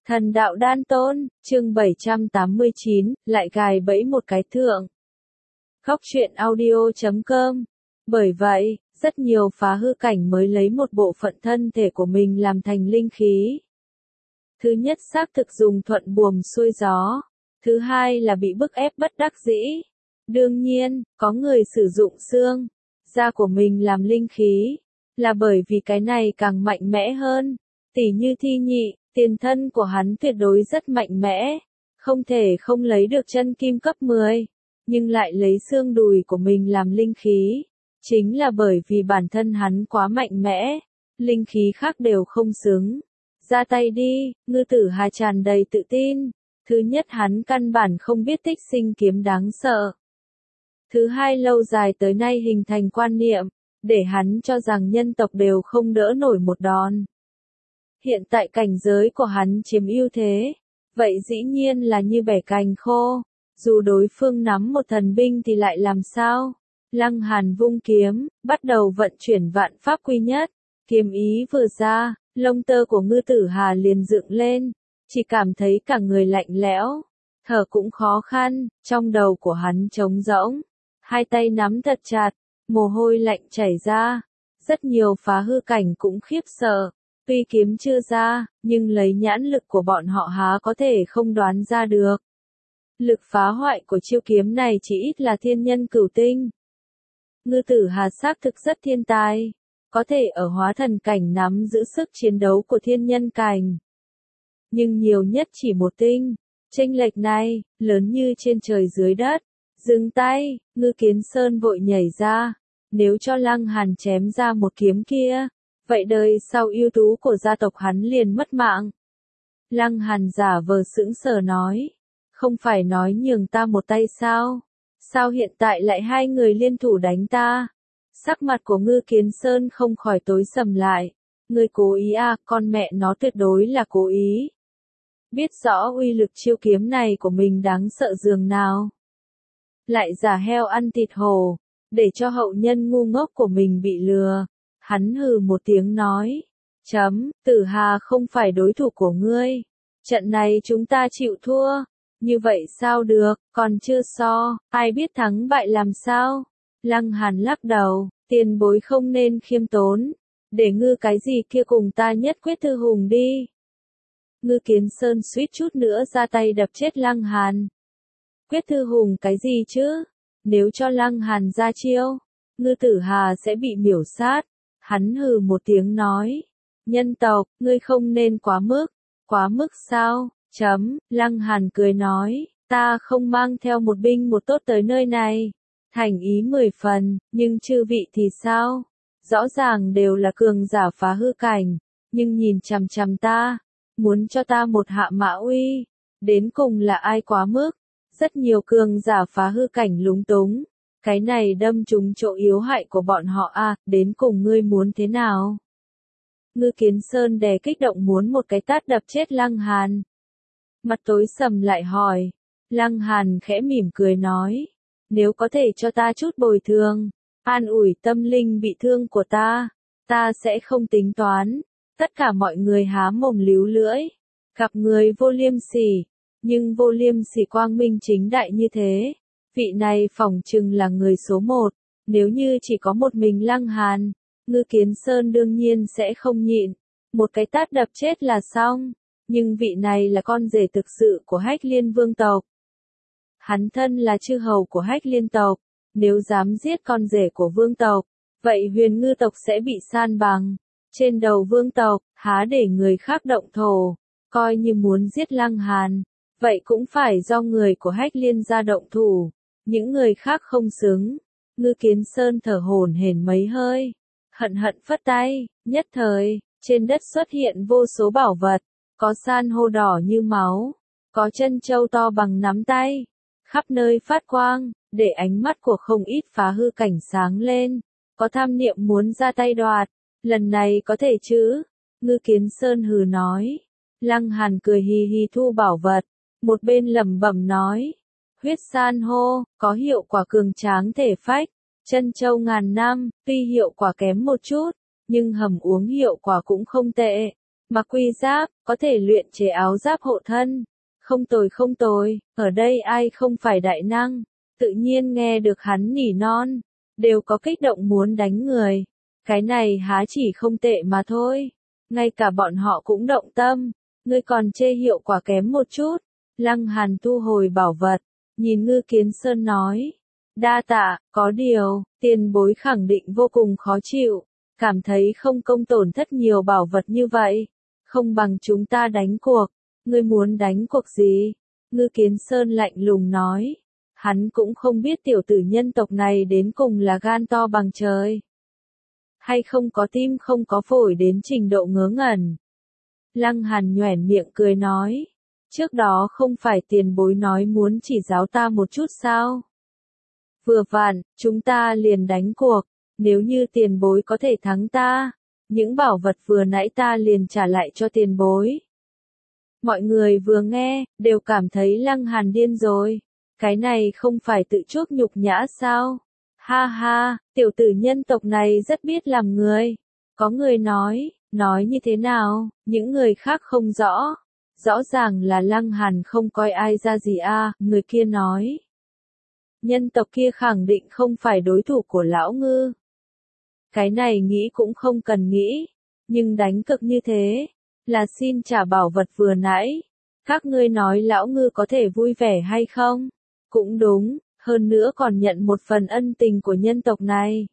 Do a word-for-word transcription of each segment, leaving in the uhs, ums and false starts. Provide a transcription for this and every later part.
Thần đạo đan tôn, chương bảy trăm tám mươi chín, lại gài bẫy một cái thượng. Khóc chuyện audio chấm com. Bởi vậy, rất nhiều phá hư cảnh mới lấy một bộ phận thân thể của mình làm thành linh khí. Thứ nhất xác thực dùng thuận buồm xuôi gió. Thứ hai là bị bức ép bất đắc dĩ. Đương nhiên, có người sử dụng xương, da của mình làm linh khí, là bởi vì cái này càng mạnh mẽ hơn. Tỉ như Thi Nhị, tiền thân của hắn tuyệt đối rất mạnh mẽ, không thể không lấy được chân kim cấp mười, nhưng lại lấy xương đùi của mình làm linh khí, chính là bởi vì bản thân hắn quá mạnh mẽ, linh khí khác đều không xứng. Ra tay đi, Ngư Tử Hà tràn đầy tự tin. Thứ nhất hắn căn bản không biết tích sinh kiếm đáng sợ. Thứ hai lâu dài tới nay hình thành quan niệm, để hắn cho rằng nhân tộc đều không đỡ nổi một đòn. Hiện tại cảnh giới của hắn chiếm ưu thế, vậy dĩ nhiên là như bẻ cành khô, dù đối phương nắm một thần binh thì lại làm sao? Lăng Hàn vung kiếm, bắt đầu vận chuyển vạn pháp quy nhất, kiếm ý vừa ra, lông tơ của Ngư Tử Hà liền dựng lên, chỉ cảm thấy cả người lạnh lẽo, thở cũng khó khăn, trong đầu của hắn trống rỗng, hai tay nắm thật chặt, mồ hôi lạnh chảy ra, rất nhiều phá hư cảnh cũng khiếp sợ. Tuy kiếm chưa ra, nhưng lấy nhãn lực của bọn họ há có thể không đoán ra được. Lực phá hoại của chiêu kiếm này chỉ ít là thiên nhân cửu tinh. Ngư Tử Hà xác thực rất thiên tài, có thể ở hóa thần cảnh nắm giữ sức chiến đấu của thiên nhân cảnh. Nhưng nhiều nhất chỉ một tinh, chênh lệch này, lớn như trên trời dưới đất. Dừng tay, Ngư Kiến Sơn vội nhảy ra, nếu cho Lăng Hàn chém ra một kiếm kia, vậy đời sau ưu tú của gia tộc hắn liền mất mạng. Lăng Hàn giả vờ sững sờ nói, không phải nói nhường ta một tay sao? Sao hiện tại lại hai người liên thủ đánh ta? Sắc mặt của Ngư Kiến Sơn không khỏi tối sầm lại. Ngươi cố ý à, con mẹ nó tuyệt đối là cố ý. Biết rõ uy lực chiêu kiếm này của mình đáng sợ dường nào. Lại giả heo ăn thịt hổ, để cho hậu nhân ngu ngốc của mình bị lừa. Hắn hừ một tiếng nói, chấm, Tử Hà không phải đối thủ của ngươi. Trận này chúng ta chịu thua. Như vậy sao được, còn chưa so, ai biết thắng bại làm sao? Lăng Hàn lắc đầu, tiền bối không nên khiêm tốn. Để Ngư cái gì kia cùng ta nhất quyết thư hùng đi. Ngư Kiến Sơn suýt chút nữa ra tay đập chết Lăng Hàn. Quyết thư hùng cái gì chứ? Nếu cho Lăng Hàn ra chiêu, Ngư Tử Hà sẽ bị miểu sát. Hắn hừ một tiếng nói, nhân tộc, ngươi không nên quá mức. Quá mức sao? Chấm, Lăng Hàn cười nói, ta không mang theo một binh một tốt tới nơi này. Thành ý mười phần, nhưng chư vị thì sao? Rõ ràng đều là cường giả phá hư cảnh, nhưng nhìn chằm chằm ta, muốn cho ta một hạ mã uy. Đến cùng là ai quá mức? Rất nhiều cường giả phá hư cảnh lúng túng. Cái này đâm trúng chỗ yếu hại của bọn họ à, đến cùng ngươi muốn thế nào? Ngư Kiến Sơn đè kích động muốn một cái tát đập chết Lăng Hàn. Mặt tối sầm lại hỏi. Lăng Hàn khẽ mỉm cười nói. Nếu có thể cho ta chút bồi thường, an ủi tâm linh bị thương của ta, ta sẽ không tính toán. Tất cả mọi người há mồm líu lưỡi. Gặp người vô liêm sỉ, nhưng vô liêm sỉ quang minh chính đại như thế. Vị này phỏng chừng là người số một, nếu như chỉ có một mình Lăng Hàn, Ngư Kiến Sơn đương nhiên sẽ không nhịn, một cái tát đập chết là xong, nhưng vị này là con rể thực sự của Hách Liên vương tộc. Hắn thân là chư hầu của Hách Liên tộc, nếu dám giết con rể của vương tộc, vậy Huyền Ngư tộc sẽ bị san bằng. Trên đầu vương tộc, há để người khác động thổ, coi như muốn giết Lăng Hàn, vậy cũng phải do người của Hách Liên ra động thủ. Những người khác không xứng. Ngư Kiến Sơn thở hổn hển mấy hơi, hận hận phất tay, nhất thời, trên đất xuất hiện vô số bảo vật, có san hô đỏ như máu, có chân châu to bằng nắm tay, khắp nơi phát quang, để ánh mắt của không ít phá hư cảnh sáng lên, có tham niệm muốn ra tay đoạt, lần này có thể chứ? Ngư Kiến Sơn hừ nói. Lăng Hàn cười hì hì thu bảo vật, một bên lẩm bẩm nói. Huyết san hô, có hiệu quả cường tráng thể phách, chân châu ngàn năm, tuy hiệu quả kém một chút, nhưng hầm uống hiệu quả cũng không tệ. Mặc quy giáp, có thể luyện chế áo giáp hộ thân. Không tồi không tồi, ở đây ai không phải đại năng, tự nhiên nghe được hắn nỉ non, đều có kích động muốn đánh người. Cái này há chỉ không tệ mà thôi, ngay cả bọn họ cũng động tâm, ngươi còn chê hiệu quả kém một chút. Lăng Hàn thu hồi bảo vật, nhìn Ngư Kiến Sơn nói, đa tạ, có điều, tiền bối khẳng định vô cùng khó chịu, cảm thấy không công tổn thất nhiều bảo vật như vậy, không bằng chúng ta đánh cuộc. Ngươi muốn đánh cuộc gì? Ngư Kiến Sơn lạnh lùng nói. Hắn cũng không biết tiểu tử nhân tộc này đến cùng là gan to bằng trời, hay không có tim không có phổi đến trình độ ngớ ngẩn. Lăng Hàn nhoẻn miệng cười nói. Trước đó không phải tiền bối nói muốn chỉ giáo ta một chút sao? Vừa vặn, chúng ta liền đánh cuộc. Nếu như tiền bối có thể thắng ta, những bảo vật vừa nãy ta liền trả lại cho tiền bối. Mọi người vừa nghe, đều cảm thấy Lăng Hàn điên rồi. Cái này không phải tự chuốc nhục nhã sao? Ha ha, tiểu tử nhân tộc này rất biết làm người. Có người nói, nói như thế nào, những người khác không rõ. Rõ ràng là Lăng Hàn không coi ai ra gì a, à, người kia nói. Nhân tộc kia khẳng định không phải đối thủ của lão Ngư. Cái này nghĩ cũng không cần nghĩ, nhưng đánh cực như thế, là xin trả bảo vật vừa nãy. Các ngươi nói lão Ngư có thể vui vẻ hay không? Cũng đúng, hơn nữa còn nhận một phần ân tình của nhân tộc này.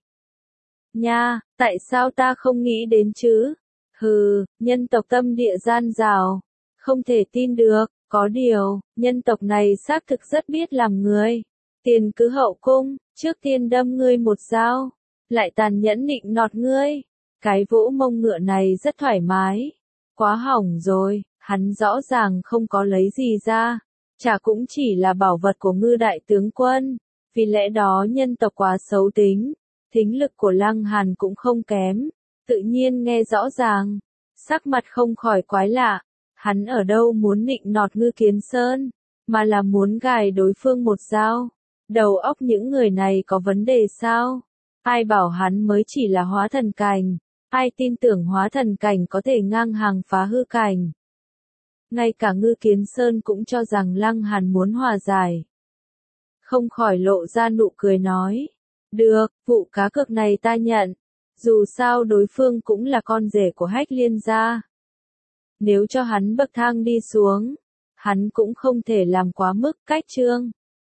Nha, tại sao ta không nghĩ đến chứ? Hừ, nhân tộc tâm địa gian rào, không thể tin được, có điều, nhân tộc này xác thực rất biết làm người. Tiền cứ hậu cung, trước tiên đâm ngươi một dao, lại tàn nhẫn nịnh nọt ngươi. Cái vỗ mông ngựa này rất thoải mái. Quá hỏng rồi, hắn rõ ràng không có lấy gì ra. Chả cũng chỉ là bảo vật của Ngư đại tướng quân. Vì lẽ đó nhân tộc quá xấu tính. Thính lực của Lăng Hàn cũng không kém. Tự nhiên nghe rõ ràng. Sắc mặt không khỏi quái lạ. Hắn ở đâu muốn nịnh nọt Ngư Kiến Sơn, mà là muốn gài đối phương một dao. Đầu óc những người này có vấn đề sao? Ai bảo hắn mới chỉ là hóa thần cảnh? Ai tin tưởng hóa thần cảnh có thể ngang hàng phá hư cảnh? Ngay cả Ngư Kiến Sơn cũng cho rằng Lăng Hàn muốn hòa giải. Không khỏi lộ ra nụ cười nói. Được, vụ cá cược này ta nhận. Dù sao đối phương cũng là con rể của Hách Liên gia. Nếu cho hắn bậc thang đi xuống, hắn cũng không thể làm quá mức cách trương.